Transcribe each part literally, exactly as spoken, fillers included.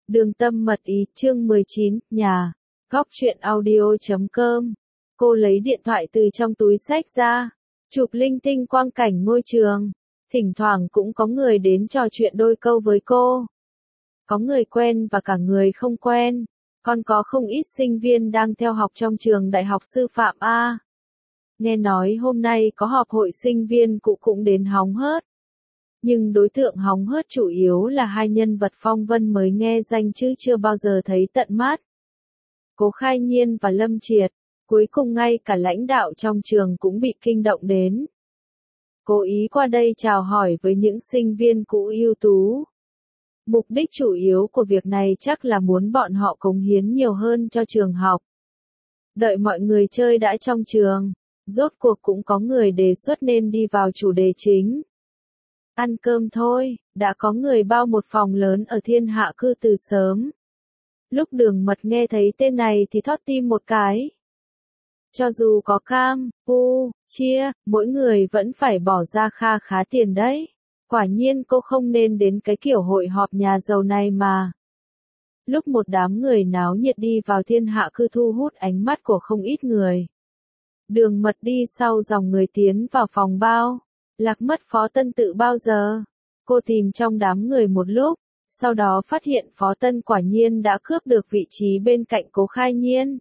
Đường Tâm Mật Ý, chương mười chín, nhà. Góc truyện audio chấm com. Cô lấy điện thoại từ trong túi xách ra, chụp linh tinh quang cảnh ngôi trường. Thỉnh thoảng cũng có người đến trò chuyện đôi câu với cô. Có người quen và cả người không quen. Còn có không ít sinh viên đang theo học trong trường Đại học Sư phạm A. Nghe nói hôm nay có họp hội sinh viên cũ cũng đến hóng hớt. Nhưng đối tượng hóng hớt chủ yếu là hai nhân vật phong vân mới nghe danh chứ chưa bao giờ thấy tận mắt. Cố Khai Nhiên và Lâm Triệt, cuối cùng ngay cả lãnh đạo trong trường cũng bị kinh động đến. Cố ý qua đây chào hỏi với những sinh viên cũ ưu tú. Mục đích chủ yếu của việc này chắc là muốn bọn họ cống hiến nhiều hơn cho trường học. Đợi mọi người chơi đã trong trường, rốt cuộc cũng có người đề xuất nên đi vào chủ đề chính. Ăn cơm thôi, đã có người bao một phòng lớn ở Thiên Hạ Cư từ sớm. Lúc Đường Mật nghe thấy tên này thì thót tim một cái. Cho dù có cam, pu, chia, mỗi người vẫn phải bỏ ra kha khá tiền đấy. Quả nhiên cô không nên đến cái kiểu hội họp nhà giàu này mà. Lúc một đám người náo nhiệt đi vào Thiên Hạ Cư thu hút ánh mắt của không ít người. Đường Mật đi sau dòng người tiến vào phòng bao. Lạc mất Phó Tân tự bao giờ? Cô tìm trong đám người một lúc, sau đó phát hiện Phó Tân quả nhiên đã cướp được vị trí bên cạnh Cố Khai Nhiên.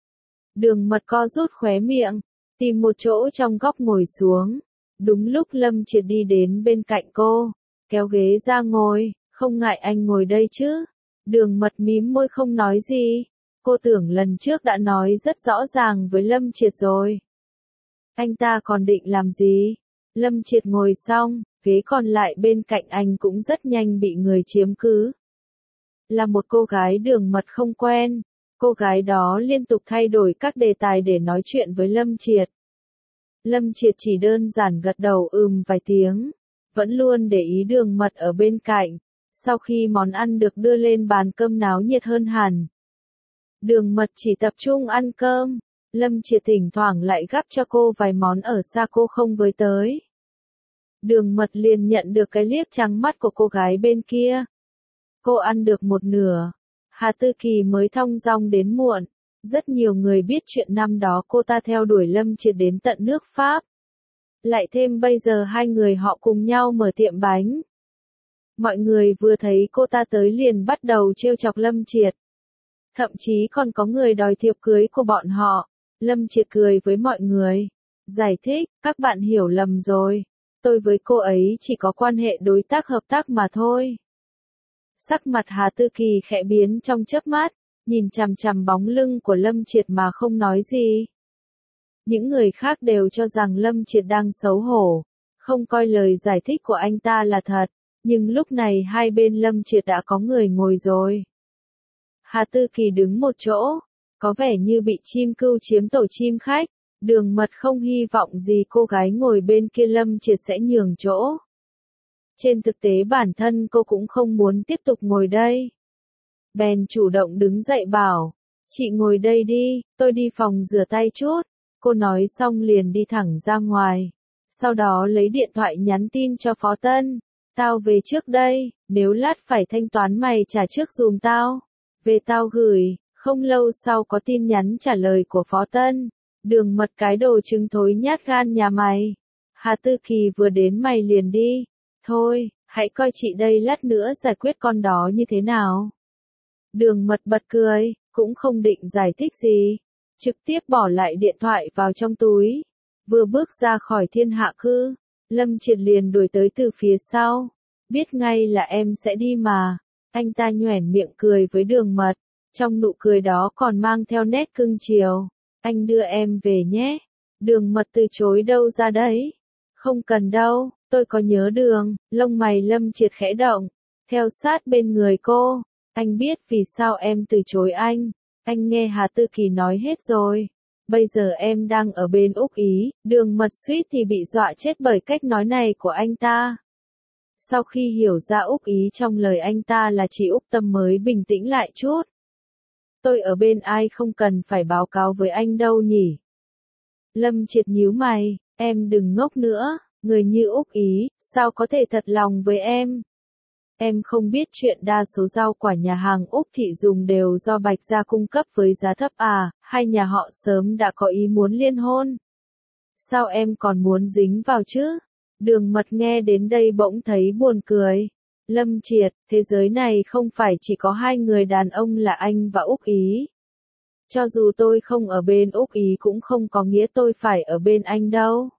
Đường Mật co rút khóe miệng, tìm một chỗ trong góc ngồi xuống. Đúng lúc Lâm Triệt đi đến bên cạnh cô, kéo ghế ra ngồi, không ngại anh ngồi đây chứ. Đường Mật mím môi không nói gì, cô tưởng lần trước đã nói rất rõ ràng với Lâm Triệt rồi. Anh ta còn định làm gì? Lâm Triệt ngồi xong, ghế còn lại bên cạnh anh cũng rất nhanh bị người chiếm cứ. Là một cô gái Đường Mật không quen, cô gái đó liên tục thay đổi các đề tài để nói chuyện với Lâm Triệt. Lâm Triệt chỉ đơn giản gật đầu ừm vài tiếng, vẫn luôn để ý Đường Mật ở bên cạnh. Sau khi món ăn được đưa lên bàn cơm náo nhiệt hơn hẳn. Đường Mật chỉ tập trung ăn cơm, Lâm Triệt thỉnh thoảng lại gắp cho cô vài món ở xa cô không với tới. Đường Mật liền nhận được cái liếc trắng mắt của cô gái bên kia. Cô ăn được một nửa. Hà Tư Kỳ mới thong dong đến muộn. Rất nhiều người biết chuyện năm đó cô ta theo đuổi Lâm Triệt đến tận nước Pháp. Lại thêm bây giờ hai người họ cùng nhau mở tiệm bánh. Mọi người vừa thấy cô ta tới liền bắt đầu trêu chọc Lâm Triệt. Thậm chí còn có người đòi thiệp cưới của bọn họ. Lâm Triệt cười với mọi người. Giải thích, các bạn hiểu lầm rồi. Tôi với cô ấy chỉ có quan hệ đối tác hợp tác mà thôi. Sắc mặt Hà Tư Kỳ khẽ biến trong chớp mắt, nhìn chằm chằm bóng lưng của Lâm Triệt mà không nói gì. Những người khác đều cho rằng Lâm Triệt đang xấu hổ, không coi lời giải thích của anh ta là thật, nhưng lúc này hai bên Lâm Triệt đã có người ngồi rồi. Hà Tư Kỳ đứng một chỗ, có vẻ như bị chim cưu chiếm tổ chim khách. Đường Mật không hy vọng gì cô gái ngồi bên kia Lâm Triệt sẽ nhường chỗ. Trên thực tế bản thân cô cũng không muốn tiếp tục ngồi đây. Bèn chủ động đứng dậy bảo, chị ngồi đây đi, tôi đi phòng rửa tay chút. Cô nói xong liền đi thẳng ra ngoài. Sau đó lấy điện thoại nhắn tin cho Phó Tân. Tao về trước đây, nếu lát phải thanh toán mày trả trước dùm tao. Về tao gửi, không lâu sau có tin nhắn trả lời của Phó Tân. Đường Mật cái đồ trứng thối nhát gan nhà mày. Hà Tư Kỳ vừa đến mày liền đi. Thôi, hãy coi chị đây lát nữa giải quyết con đó như thế nào. Đường Mật bật cười, cũng không định giải thích gì. Trực tiếp bỏ lại điện thoại vào trong túi. Vừa bước ra khỏi Thiên Hạ Cư, Lâm Triệt liền đuổi tới từ phía sau. Biết ngay là em sẽ đi mà. Anh ta nhoẻn miệng cười với Đường Mật. Trong nụ cười đó còn mang theo nét cưng chiều. Anh đưa em về nhé. Đường Mật từ chối đâu ra đấy. Không cần đâu, tôi có nhớ đường. Lông mày Lâm Triệt khẽ động. Theo sát bên người cô. Anh biết vì sao em từ chối anh. Anh nghe Hà Tư Kỳ nói hết rồi. Bây giờ em đang ở bên Úc Ý. Đường Mật suýt thì bị dọa chết bởi cách nói này của anh ta. Sau khi hiểu ra Úc Ý trong lời anh ta là chị Úc Tâm mới bình tĩnh lại chút. Tôi ở bên ai không cần phải báo cáo với anh đâu nhỉ? Lâm Triệt nhíu mày, em đừng ngốc nữa, người như Úc Ý, sao có thể thật lòng với em? Em không biết chuyện đa số rau quả nhà hàng Úc Thị dùng đều do Bạch Gia cung cấp với giá thấp à, hay nhà họ sớm đã có ý muốn liên hôn? Sao em còn muốn dính vào chứ? Đường Mật nghe đến đây bỗng thấy buồn cười. Lâm Triệt, thế giới này không phải chỉ có hai người đàn ông là anh và Úc Ý. Cho dù tôi không ở bên Úc Ý cũng không có nghĩa tôi phải ở bên anh đâu.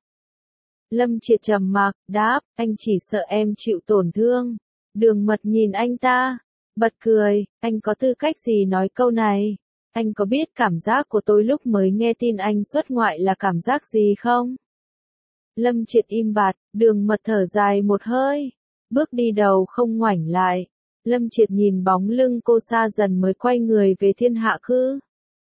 Lâm Triệt trầm mặc, đáp, anh chỉ sợ em chịu tổn thương. Đường Mật nhìn anh ta, bật cười, anh có tư cách gì nói câu này? Anh có biết cảm giác của tôi lúc mới nghe tin anh xuất ngoại là cảm giác gì không? Lâm Triệt im bặt, Đường Mật thở dài một hơi, bước đi đầu không ngoảnh lại. Lâm Triệt nhìn bóng lưng cô xa dần mới quay người về Thiên Hạ Cư.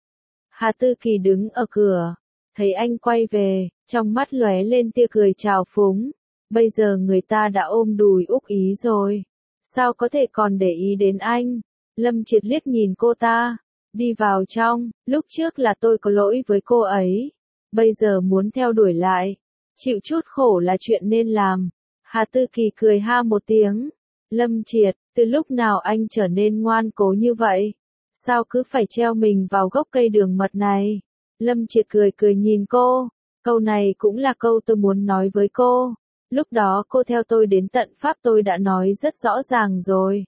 Hà Tư Kỳ đứng ở cửa, thấy anh quay về, trong mắt lóe lên tia cười trào phúng. Bây giờ người ta đã ôm đùi Úc Ý rồi, sao có thể còn để ý đến anh? Lâm Triệt liếc nhìn cô ta, đi vào trong, lúc trước là tôi có lỗi với cô ấy, bây giờ muốn theo đuổi lại, chịu chút khổ là chuyện nên làm. Hà Tư Kỳ cười ha một tiếng, Lâm Triệt, từ lúc nào anh trở nên ngoan cố như vậy? Sao cứ phải treo mình vào gốc cây Đường Mật này? Lâm Triệt cười cười nhìn cô, câu này cũng là câu tôi muốn nói với cô. Lúc đó cô theo tôi đến tận Pháp tôi đã nói rất rõ ràng rồi.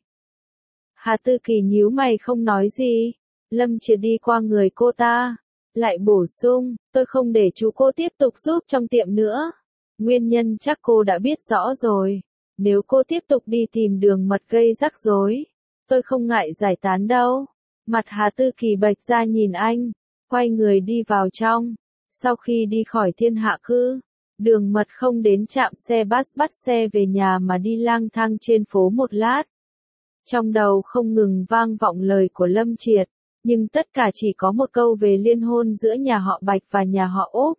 Hà Tư Kỳ nhíu mày không nói gì. Lâm Triệt đi qua người cô ta, lại bổ sung, tôi không để chú cô tiếp tục giúp trong tiệm nữa. Nguyên nhân chắc cô đã biết rõ rồi. Nếu cô tiếp tục đi tìm Đường Mật gây rắc rối, tôi không ngại giải tán đâu. Mặt Hà Tư Kỳ bệch ra nhìn anh, quay người đi vào trong. Sau khi đi khỏi Thiên Hạ Cư, Đường Mật không đến trạm xe bus bắt xe về nhà mà đi lang thang trên phố một lát. Trong đầu không ngừng vang vọng lời của Lâm Triệt, nhưng tất cả chỉ có một câu về liên hôn giữa nhà họ Bạch và nhà họ Úc.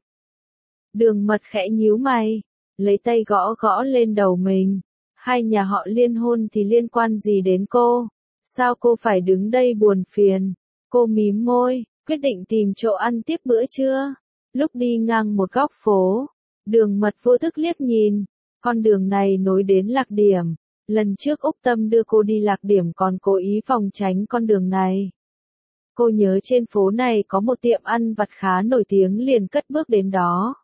Đường Mật khẽ nhíu mày, lấy tay gõ gõ lên đầu mình. Hai nhà họ liên hôn thì liên quan gì đến cô? Sao cô phải đứng đây buồn phiền? Cô mím môi, quyết định tìm chỗ ăn tiếp bữa trưa. Lúc đi ngang một góc phố, Đường Mật vô thức liếc nhìn, con đường này nối đến Lạc Điểm. Lần trước Úc Tâm đưa cô đi Lạc Điểm còn cố ý phòng tránh con đường này. Cô nhớ trên phố này có một tiệm ăn vặt khá nổi tiếng liền cất bước đến đó.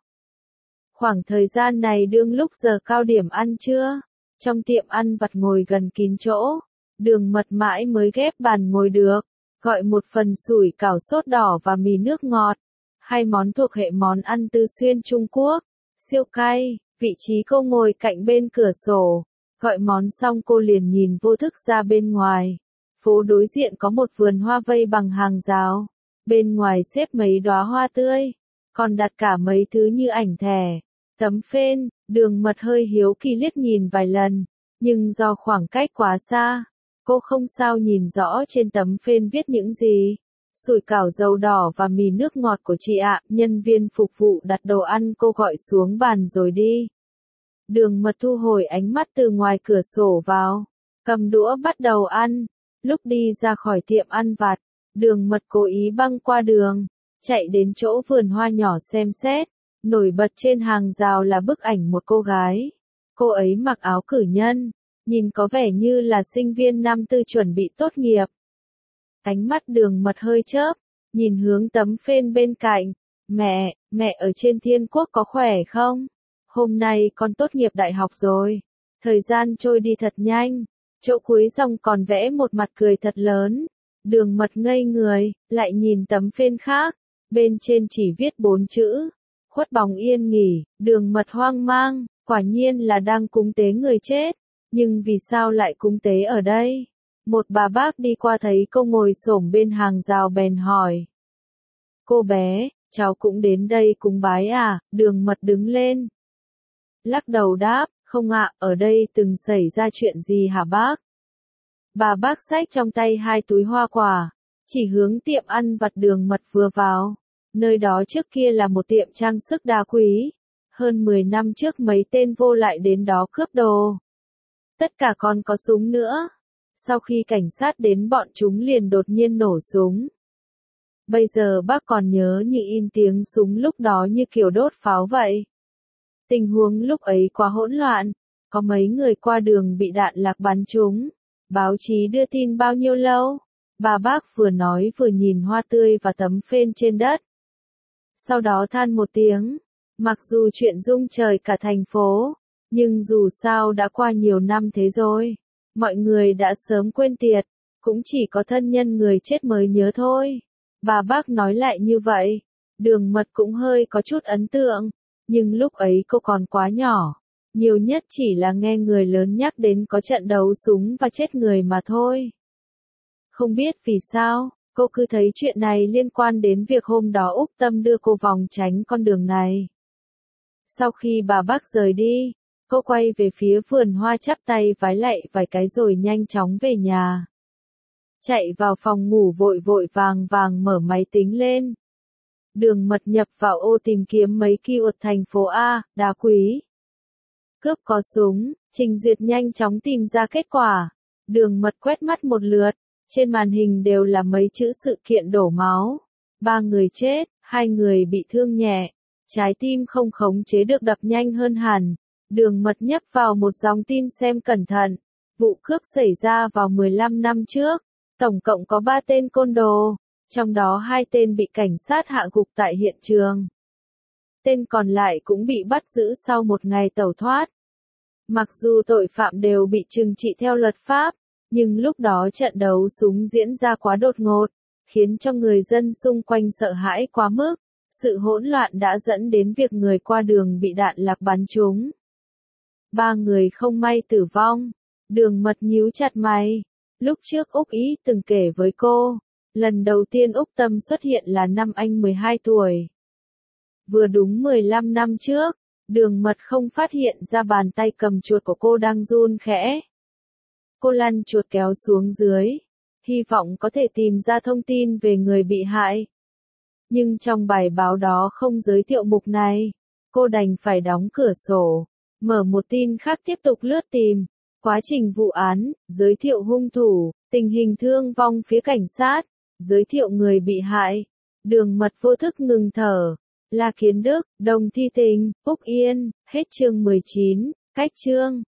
Khoảng thời gian này đương lúc giờ cao điểm ăn trưa, trong tiệm ăn vặt ngồi gần kín chỗ, Đường Mật mãi mới ghép bàn ngồi được, gọi một phần sủi cảo sốt đỏ và mì nước ngọt, hai món thuộc hệ món ăn Tư Xuyên Trung Quốc, siêu cay. Vị trí cô ngồi cạnh bên cửa sổ, gọi món xong cô liền nhìn vô thức ra bên ngoài. Phố đối diện có một vườn hoa vây bằng hàng rào, bên ngoài xếp mấy đóa hoa tươi, còn đặt cả mấy thứ như ảnh thẻ, tấm phên. Đường Mật hơi hiếu kỳ liếc nhìn vài lần, nhưng do khoảng cách quá xa, cô không sao nhìn rõ trên tấm phên viết những gì. Sủi cảo dầu đỏ và mì nước ngọt của chị ạ. Nhân viên phục vụ đặt đồ ăn cô gọi xuống bàn rồi đi. Đường Mật thu hồi ánh mắt từ ngoài cửa sổ vào, cầm đũa bắt đầu ăn. Lúc đi ra khỏi tiệm ăn vặt, Đường Mật cố ý băng qua đường, chạy đến chỗ vườn hoa nhỏ xem xét. Nổi bật trên hàng rào là bức ảnh một cô gái. Cô ấy mặc áo cử nhân, nhìn có vẻ như là sinh viên năm tư chuẩn bị tốt nghiệp. Ánh mắt Đường Mật hơi chớp, nhìn hướng tấm phên bên cạnh. Mẹ, mẹ ở trên Thiên Quốc có khỏe không? Hôm nay con tốt nghiệp đại học rồi. Thời gian trôi đi thật nhanh. Chỗ cuối dòng còn vẽ một mặt cười thật lớn. Đường Mật ngây người, lại nhìn tấm phên khác. Bên trên chỉ viết bốn chữ. Khuất bóng yên nghỉ. Đường Mật hoang mang, quả nhiên là đang cúng tế người chết. Nhưng vì sao lại cúng tế ở đây? Một bà bác đi qua thấy cô ngồi xổm bên hàng rào bèn hỏi. Cô bé, cháu cũng đến đây cúng bái à? Đường Mật đứng lên, lắc đầu đáp, không ạ, ở đây từng xảy ra chuyện gì hả bác? Bà bác xách trong tay hai túi hoa quả, chỉ hướng tiệm ăn vặt Đường Mật vừa vào. Nơi đó trước kia là một tiệm trang sức đá quý. Hơn mười năm trước mấy tên vô lại đến đó cướp đồ. Tất cả còn có súng nữa. Sau khi cảnh sát đến bọn chúng liền đột nhiên nổ súng. Bây giờ bác còn nhớ như in tiếng súng lúc đó như kiểu đốt pháo vậy. Tình huống lúc ấy quá hỗn loạn, có mấy người qua đường bị đạn lạc bắn trúng. Báo chí đưa tin bao nhiêu lâu? Bà bác vừa nói vừa nhìn hoa tươi và tấm phên trên đất. Sau đó than một tiếng, mặc dù chuyện rung trời cả thành phố, nhưng dù sao đã qua nhiều năm thế rồi, mọi người đã sớm quên tiệt, cũng chỉ có thân nhân người chết mới nhớ thôi. Bà bác nói lại như vậy, Đường Mật cũng hơi có chút ấn tượng, nhưng lúc ấy cô còn quá nhỏ, nhiều nhất chỉ là nghe người lớn nhắc đến có trận đấu súng và chết người mà thôi. Không biết vì sao, cô cứ thấy chuyện này liên quan đến việc hôm đó Úc Tâm đưa cô vòng tránh con đường này. Sau khi bà bác rời đi, cô quay về phía vườn hoa chắp tay vái lạy vài cái rồi nhanh chóng về nhà. Chạy vào phòng ngủ vội vội vàng vàng mở máy tính lên. Đường Mật nhập vào ô tìm kiếm mấy keyword thành phố A, đá quý. Cướp có súng, Trình Duyệt nhanh chóng tìm ra kết quả. Đường Mật quét mắt một lượt, trên màn hình đều là mấy chữ sự kiện đổ máu. Ba người chết, hai người bị thương nhẹ. Trái tim không khống chế được đập nhanh hơn hẳn. Đường Mật nhấp vào một dòng tin xem cẩn thận. Vụ cướp xảy ra vào mười lăm năm trước. Tổng cộng có ba tên côn đồ, trong đó hai tên bị cảnh sát hạ gục tại hiện trường. Tên còn lại cũng bị bắt giữ sau một ngày tẩu thoát. Mặc dù tội phạm đều bị trừng trị theo luật pháp, nhưng lúc đó trận đấu súng diễn ra quá đột ngột, khiến cho người dân xung quanh sợ hãi quá mức. Sự hỗn loạn đã dẫn đến việc người qua đường bị đạn lạc bắn trúng. Ba người không may tử vong. Đường Mật nhíu chặt mày. Lúc trước Úc Ý từng kể với cô, lần đầu tiên Úc Tâm xuất hiện là năm anh mười hai tuổi. Vừa đúng mười lăm năm trước, Đường Mật không phát hiện ra bàn tay cầm chuột của cô đang run khẽ. Cô lăn chuột kéo xuống dưới, hy vọng có thể tìm ra thông tin về người bị hại. Nhưng trong bài báo đó không giới thiệu mục này, cô đành phải đóng cửa sổ, mở một tin khác tiếp tục lướt tìm. Quá trình vụ án, giới thiệu hung thủ, tình hình thương vong phía cảnh sát, giới thiệu người bị hại. Đường Mật vô thức ngừng thở. La Kiến Đức, Đồng Thi Tình, Úc Yên, hết chương mười chín, cách chương.